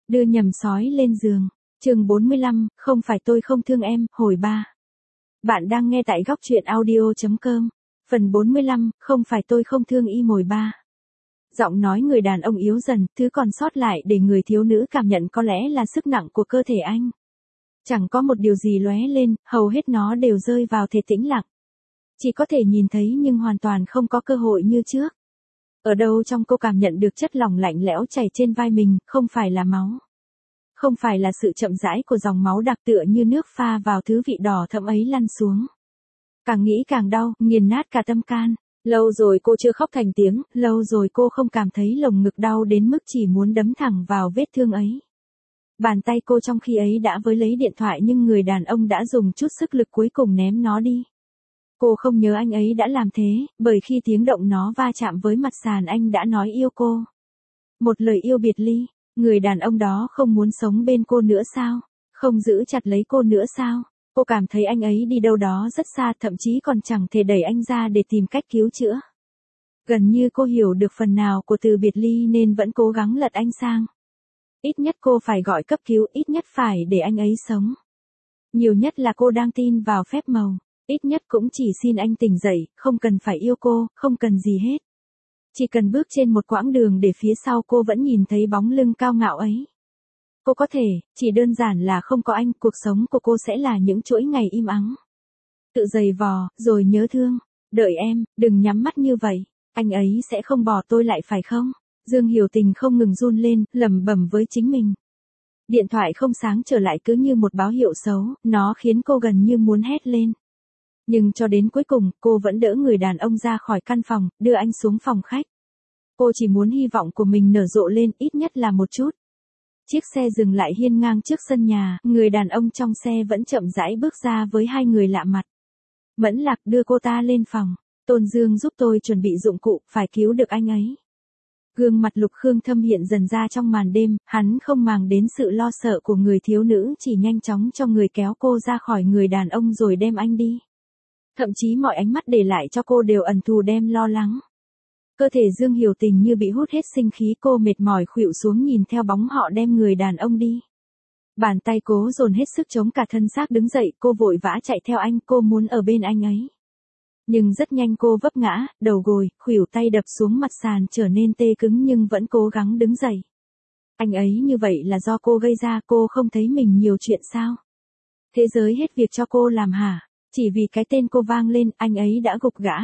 Đưa nhầm sói lên giường. Chương 45, không phải tôi không thương em, hồi 3. Bạn đang nghe tại góc truyện audio.com. Phần 45, không phải tôi không thương y mồi 3. Giọng nói người đàn ông yếu dần, thứ còn sót lại để người thiếu nữ cảm nhận có lẽ là sức nặng của cơ thể anh. Chẳng có một điều gì lóe lên, hầu hết nó đều rơi vào thể tĩnh lặng. Chỉ có thể nhìn thấy nhưng hoàn toàn không có cơ hội như trước. Ở đâu trong cô cảm nhận được chất lỏng lạnh lẽo chảy trên vai mình, không phải là máu. Không phải là sự chậm rãi của dòng máu đặc tựa như nước pha vào thứ vị đỏ thẫm ấy lăn xuống. Càng nghĩ càng đau, nghiền nát cả tâm can. Lâu rồi cô chưa khóc thành tiếng, lâu rồi cô không cảm thấy lồng ngực đau đến mức chỉ muốn đấm thẳng vào vết thương ấy. Bàn tay cô trong khi ấy đã với lấy điện thoại nhưng người đàn ông đã dùng chút sức lực cuối cùng ném nó đi. Cô không nhớ anh ấy đã làm thế, bởi khi tiếng động nó va chạm với mặt sàn anh đã nói yêu cô. Một lời yêu biệt ly, người đàn ông đó không muốn sống bên cô nữa sao? Không giữ chặt lấy cô nữa sao? Cô cảm thấy anh ấy đi đâu đó rất xa, thậm chí còn chẳng thể đẩy anh ra để tìm cách cứu chữa. Gần như cô hiểu được phần nào của từ biệt ly nên vẫn cố gắng lật anh sang. Ít nhất cô phải gọi cấp cứu, ít nhất phải để anh ấy sống. Nhiều nhất là cô đang tin vào phép màu. Ít nhất cũng chỉ xin anh tỉnh dậy, không cần phải yêu cô, không cần gì hết. Chỉ cần bước trên một quãng đường để phía sau cô vẫn nhìn thấy bóng lưng cao ngạo ấy. Cô có thể, chỉ đơn giản là không có anh, cuộc sống của cô sẽ là những chuỗi ngày im ắng. Tự giày vò, rồi nhớ thương. Đợi em, đừng nhắm mắt như vậy. Anh ấy sẽ không bỏ tôi lại phải không? Dương Hiểu Tình không ngừng run lên, lẩm bẩm với chính mình. Điện thoại không sáng trở lại cứ như một báo hiệu xấu, nó khiến cô gần như muốn hét lên. Nhưng cho đến cuối cùng, cô vẫn đỡ người đàn ông ra khỏi căn phòng, đưa anh xuống phòng khách. Cô chỉ muốn hy vọng của mình nở rộ lên, ít nhất là một chút. Chiếc xe dừng lại hiên ngang trước sân nhà, người đàn ông trong xe vẫn chậm rãi bước ra với hai người lạ mặt. Mẫn Lạc đưa cô ta lên phòng. Tôn Dương giúp tôi chuẩn bị dụng cụ, phải cứu được anh ấy. Gương mặt Lục Khương Thâm hiện dần ra trong màn đêm, hắn không màng đến sự lo sợ của người thiếu nữ, chỉ nhanh chóng cho người kéo cô ra khỏi người đàn ông rồi đem anh đi. Thậm chí mọi ánh mắt để lại cho cô đều ẩn thù đem lo lắng. Cơ thể Dương Hiểu Tình như bị hút hết sinh khí, cô mệt mỏi khuỵu xuống nhìn theo bóng họ đem người đàn ông đi. Bàn tay cố dồn hết sức chống cả thân xác đứng dậy, cô vội vã chạy theo anh, cô muốn ở bên anh ấy. Nhưng rất nhanh cô vấp ngã, đầu gối, khuỷu tay đập xuống mặt sàn trở nên tê cứng nhưng vẫn cố gắng đứng dậy. Anh ấy như vậy là do cô gây ra, cô không thấy mình nhiều chuyện sao? Thế giới hết việc cho cô làm hả? Chỉ vì cái tên cô vang lên, anh ấy đã gục gã.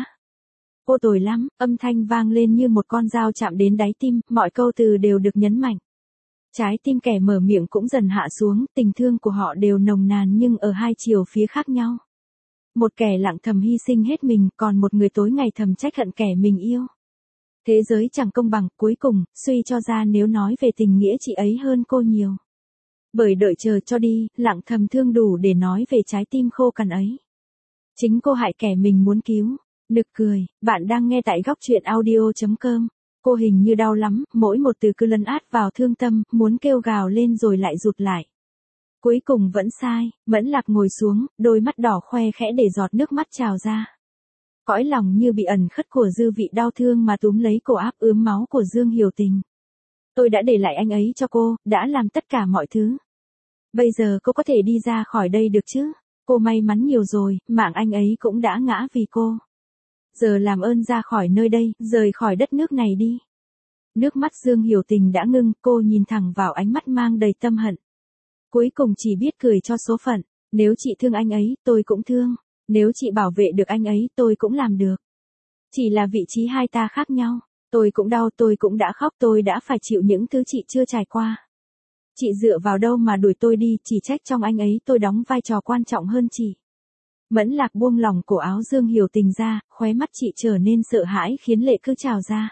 Cô tồi lắm, âm thanh vang lên như một con dao chạm đến đáy tim, mọi câu từ đều được nhấn mạnh. Trái tim kẻ mở miệng cũng dần hạ xuống, tình thương của họ đều nồng nàn nhưng ở hai chiều phía khác nhau. Một kẻ lặng thầm hy sinh hết mình, còn một người tối ngày thầm trách hận kẻ mình yêu. Thế giới chẳng công bằng, cuối cùng, suy cho ra nếu nói về tình nghĩa chị ấy hơn cô nhiều. Bởi đợi chờ cho đi, lặng thầm thương đủ để nói về trái tim khô cằn ấy. Chính cô hại kẻ mình muốn cứu. Nực cười, bạn đang nghe tại góc truyện audio.com. Cô hình như đau lắm, mỗi một từ cứ lấn át vào thương tâm, muốn kêu gào lên rồi lại rụt lại. Cuối cùng vẫn sai, Mẫn Lạc ngồi xuống, đôi mắt đỏ khoe khẽ để giọt nước mắt trào ra. Cõi lòng như bị ẩn khất của dư vị đau thương mà túm lấy cổ áp ướm máu của Dương Hiểu Tình. Tôi đã để lại anh ấy cho cô, đã làm tất cả mọi thứ. Bây giờ cô có thể đi ra khỏi đây được chứ? Cô may mắn nhiều rồi, mạng anh ấy cũng đã ngã vì cô. Giờ làm ơn ra khỏi nơi đây, rời khỏi đất nước này đi. Nước mắt Dương Hiểu Tình đã ngưng, cô nhìn thẳng vào ánh mắt mang đầy tâm hận. Cuối cùng chỉ biết cười cho số phận. Nếu chị thương anh ấy, tôi cũng thương. Nếu chị bảo vệ được anh ấy, tôi cũng làm được. Chỉ là vị trí hai ta khác nhau. Tôi cũng đau, tôi cũng đã khóc, tôi đã phải chịu những thứ chị chưa trải qua. Chị dựa vào đâu mà đuổi tôi đi, chỉ trách trong anh ấy tôi đóng vai trò quan trọng hơn chị. Mẫn Lạc buông lỏng cổ áo Dương Hiểu Tình ra, khóe mắt chị trở nên sợ hãi khiến lệ cứ trào ra.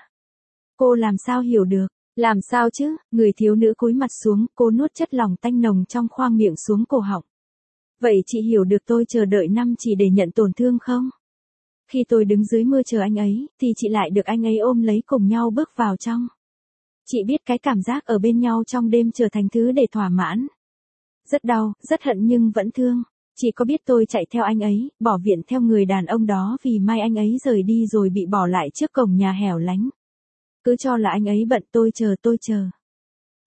Cô làm sao hiểu được? Làm sao chứ? Người thiếu nữ cúi mặt xuống, cô nuốt chất lỏng tanh nồng trong khoang miệng xuống cổ họng. Vậy chị hiểu được tôi chờ đợi năm chỉ để nhận tổn thương không? Khi tôi đứng dưới mưa chờ anh ấy, thì chị lại được anh ấy ôm lấy cùng nhau bước vào trong. Chị biết cái cảm giác ở bên nhau trong đêm trở thành thứ để thỏa mãn. Rất đau, rất hận nhưng vẫn thương. Chị có biết tôi chạy theo anh ấy, bỏ viện theo người đàn ông đó vì mai anh ấy rời đi rồi bị bỏ lại trước cổng nhà hẻo lánh. Cứ cho là anh ấy bận, tôi chờ.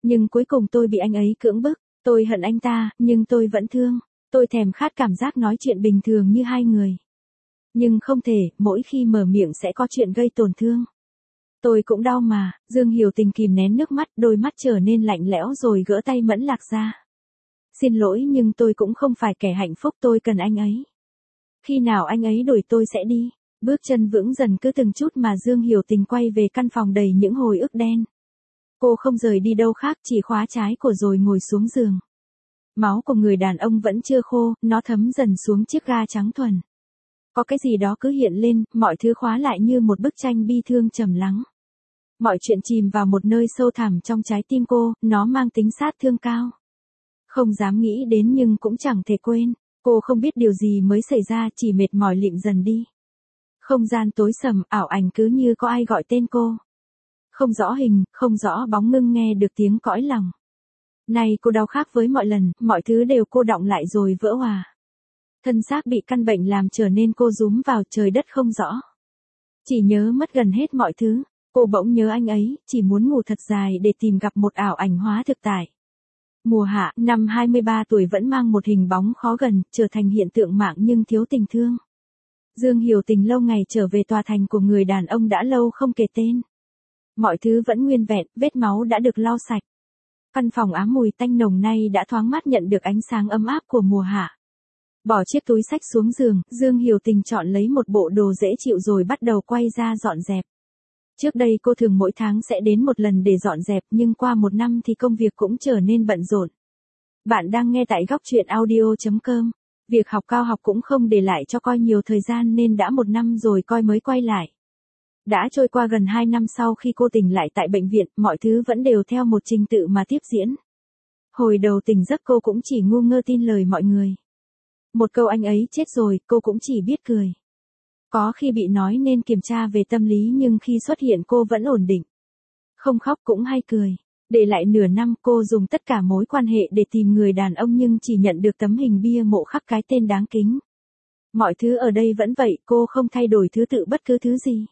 Nhưng cuối cùng tôi bị anh ấy cưỡng bức, tôi hận anh ta, nhưng tôi vẫn thương. Tôi thèm khát cảm giác nói chuyện bình thường như hai người. Nhưng không thể, mỗi khi mở miệng sẽ có chuyện gây tổn thương. Tôi cũng đau mà, Dương Hiểu Tình kìm nén nước mắt, đôi mắt trở nên lạnh lẽo rồi gỡ tay Mẫn Lạc ra. Xin lỗi nhưng tôi cũng không phải kẻ hạnh phúc, tôi cần anh ấy. Khi nào anh ấy đuổi tôi sẽ đi. Bước chân vững dần cứ từng chút mà Dương Hiểu Tình quay về căn phòng đầy những hồi ức đen. Cô không rời đi đâu khác, chỉ khóa trái cổ rồi ngồi xuống giường. Máu của người đàn ông vẫn chưa khô, nó thấm dần xuống chiếc ga trắng thuần. Có cái gì đó cứ hiện lên, mọi thứ khóa lại như một bức tranh bi thương trầm lắng. Mọi chuyện chìm vào một nơi sâu thẳm trong trái tim cô, nó mang tính sát thương cao. Không dám nghĩ đến nhưng cũng chẳng thể quên. Cô không biết điều gì mới xảy ra, chỉ mệt mỏi lịm dần đi. Không gian tối sầm, ảo ảnh cứ như có ai gọi tên cô. Không rõ hình, không rõ bóng, ngưng nghe được tiếng cõi lòng. Này cô đau khác với mọi lần, mọi thứ đều cô đọng lại rồi vỡ hòa. Thân xác bị căn bệnh làm trở nên cô rúm vào, trời đất không rõ. Chỉ nhớ mất gần hết mọi thứ. Cô bỗng nhớ anh ấy, chỉ muốn ngủ thật dài để tìm gặp một ảo ảnh hóa thực tại. Mùa hạ, năm 23 tuổi vẫn mang một hình bóng khó gần, trở thành hiện tượng mạng nhưng thiếu tình thương. Dương Hiểu Tình lâu ngày trở về tòa thành của người đàn ông đã lâu không kể tên. Mọi thứ vẫn nguyên vẹn, vết máu đã được lau sạch. Căn phòng ám mùi tanh nồng nay đã thoáng mát, nhận được ánh sáng ấm áp của mùa hạ. Bỏ chiếc túi xách xuống giường, Dương Hiểu Tình chọn lấy một bộ đồ dễ chịu rồi bắt đầu quay ra dọn dẹp. Trước đây cô thường mỗi tháng sẽ đến một lần để dọn dẹp, nhưng qua một năm thì công việc cũng trở nên bận rộn. Bạn đang nghe tại góc truyện audio.com. Việc học cao học cũng không để lại cho coi nhiều thời gian nên đã một năm rồi coi mới quay lại. Đã trôi qua gần 2 năm sau khi cô tỉnh lại tại bệnh viện, mọi thứ vẫn đều theo một trình tự mà tiếp diễn. Hồi đầu tỉnh giấc cô cũng chỉ ngu ngơ tin lời mọi người. Một câu anh ấy chết rồi, cô cũng chỉ biết cười. Có khi bị nói nên kiểm tra về tâm lý nhưng khi xuất hiện cô vẫn ổn định. Không khóc cũng hay cười. Để lại nửa năm cô dùng tất cả mối quan hệ để tìm người đàn ông nhưng chỉ nhận được tấm hình bia mộ khắc cái tên đáng kính. Mọi thứ ở đây vẫn vậy, cô không thay đổi thứ tự bất cứ thứ gì.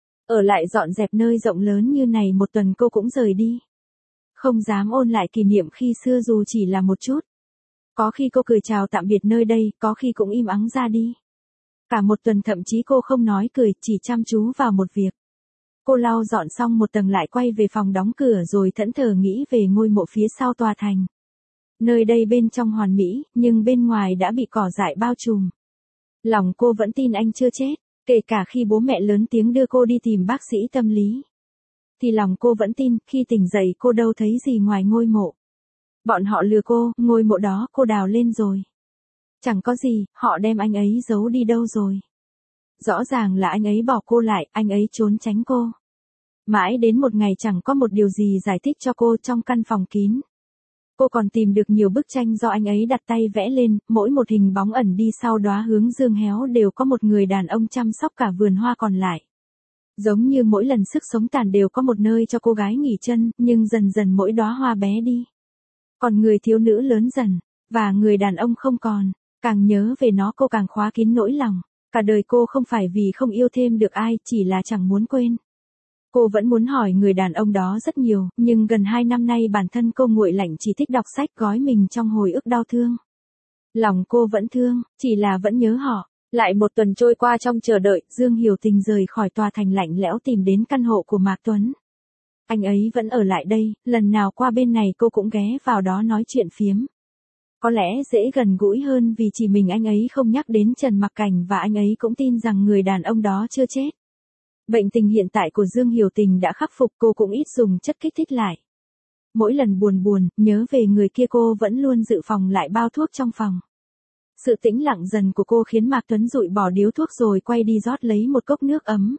Ở lại dọn dẹp nơi rộng lớn như này một tuần cô cũng rời đi. Không dám ôn lại kỷ niệm khi xưa dù chỉ là một chút. Có khi cô cười chào tạm biệt nơi đây, có khi cũng im ắng ra đi. Cả một tuần thậm chí cô không nói cười, chỉ chăm chú vào một việc. Cô lau dọn xong một tầng lại quay về phòng đóng cửa rồi thẫn thờ nghĩ về ngôi mộ phía sau tòa thành. Nơi đây bên trong hoàn mỹ, nhưng bên ngoài đã bị cỏ dại bao trùm. Lòng cô vẫn tin anh chưa chết, kể cả khi bố mẹ lớn tiếng đưa cô đi tìm bác sĩ tâm lý. Thì lòng cô vẫn tin, khi tỉnh dậy cô đâu thấy gì ngoài ngôi mộ. Bọn họ lừa cô, ngôi mộ đó cô đào lên rồi. Chẳng có gì, họ đem anh ấy giấu đi đâu rồi. Rõ ràng là anh ấy bỏ cô lại, anh ấy trốn tránh cô. Mãi đến một ngày chẳng có một điều gì giải thích cho cô trong căn phòng kín. Cô còn tìm được nhiều bức tranh do anh ấy đặt tay vẽ lên, mỗi một hình bóng ẩn đi sau đóa hướng dương héo đều có một người đàn ông chăm sóc cả vườn hoa còn lại. Giống như mỗi lần sức sống tàn đều có một nơi cho cô gái nghỉ chân, nhưng dần dần mỗi đóa hoa bé đi. Còn người thiếu nữ lớn dần, và người đàn ông không còn. Càng nhớ về nó cô càng khóa kín nỗi lòng. Cả đời cô không phải vì không yêu thêm được ai, chỉ là chẳng muốn quên. Cô vẫn muốn hỏi người đàn ông đó rất nhiều, nhưng gần 2 năm nay bản thân cô nguội lạnh chỉ thích đọc sách gói mình trong hồi ức đau thương. Lòng cô vẫn thương, chỉ là vẫn nhớ họ. Lại một tuần trôi qua trong chờ đợi, Dương Hiểu Tình rời khỏi tòa thành lạnh lẽo tìm đến căn hộ của Mạc Tuấn. Anh ấy vẫn ở lại đây, lần nào qua bên này cô cũng ghé vào đó nói chuyện phiếm. Có lẽ dễ gần gũi hơn vì chỉ mình anh ấy không nhắc đến Trần Mặc Cảnh và anh ấy cũng tin rằng người đàn ông đó chưa chết. Bệnh tình hiện tại của Dương Hiểu Tình đã khắc phục, cô cũng ít dùng chất kích thích lại. Mỗi lần buồn, nhớ về người kia cô vẫn luôn dự phòng lại bao thuốc trong phòng. Sự tĩnh lặng dần của cô khiến Mạc Tuấn dụi bỏ điếu thuốc rồi quay đi rót lấy một cốc nước ấm.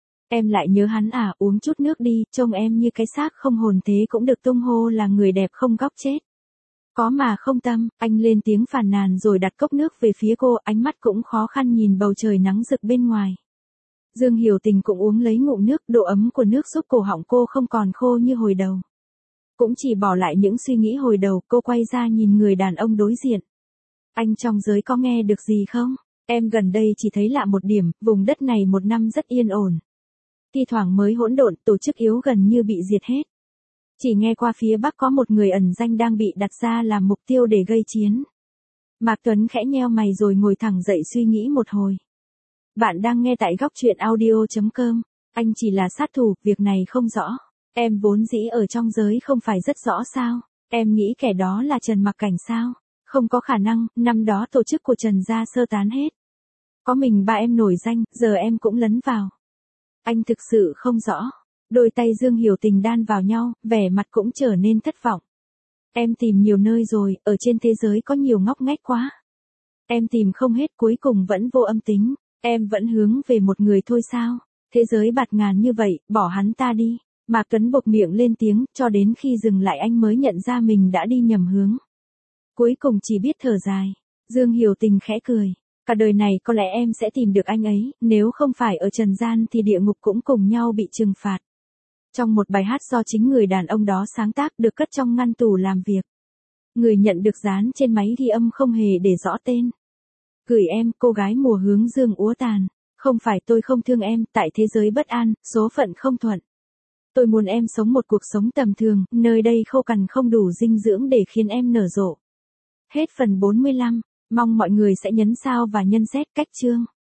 Em lại nhớ hắn à, uống chút nước đi, trông em như cái xác không hồn thế cũng được tung hô là người đẹp không góc chết. Có mà không tâm, anh lên tiếng phàn nàn rồi đặt cốc nước về phía cô, ánh mắt cũng khó khăn nhìn bầu trời nắng rực bên ngoài. Dương Hiểu Tình cũng uống lấy ngụm nước, độ ấm của nước giúp cổ họng cô không còn khô như hồi đầu. Cũng chỉ bỏ lại những suy nghĩ hồi đầu, cô quay ra nhìn người đàn ông đối diện. Anh trong giới có nghe được gì không? Em gần đây chỉ thấy lạ một điểm, vùng đất này một năm rất yên ổn. Thi thoảng mới hỗn độn, tổ chức yếu gần như bị diệt hết. Chỉ nghe qua phía Bắc có một người ẩn danh đang bị đặt ra làm mục tiêu để gây chiến. Mạc Tuấn khẽ nheo mày rồi ngồi thẳng dậy suy nghĩ một hồi. Bạn đang nghe tại góc truyện audio.com. Anh chỉ là sát thủ, việc này không rõ. Em vốn dĩ ở trong giới không phải rất rõ sao. Em nghĩ kẻ đó là Trần Mặc Cảnh sao? Không có khả năng, năm đó tổ chức của Trần gia sơ tán hết. Có mình ba em nổi danh, giờ em cũng lấn vào. Anh thực sự không rõ. Đôi tay Dương Hiểu Tình đan vào nhau, vẻ mặt cũng trở nên thất vọng. Em tìm nhiều nơi rồi, ở trên thế giới có nhiều ngóc ngách quá. Em tìm không hết, cuối cùng vẫn vô âm tính. Em vẫn hướng về một người thôi sao? Thế giới bạt ngàn như vậy, bỏ hắn ta đi. Mạc Tuấn buộc miệng lên tiếng, cho đến khi dừng lại anh mới nhận ra mình đã đi nhầm hướng. Cuối cùng chỉ biết thở dài. Dương Hiểu Tình khẽ cười. Cả đời này có lẽ em sẽ tìm được anh ấy, nếu không phải ở trần gian thì địa ngục cũng cùng nhau bị trừng phạt. Trong một bài hát do chính người đàn ông đó sáng tác được cất trong ngăn tủ làm việc. Người nhận được dán trên máy ghi âm không hề để rõ tên. Gửi em, cô gái mùa hướng dương úa tàn. Không phải tôi không thương em, tại thế giới bất an, số phận không thuận. Tôi muốn em sống một cuộc sống tầm thường, nơi đây khô cằn không đủ dinh dưỡng để khiến em nở rộ. Hết phần 45. Mong mọi người sẽ nhấn sao và nhân xét cách chương.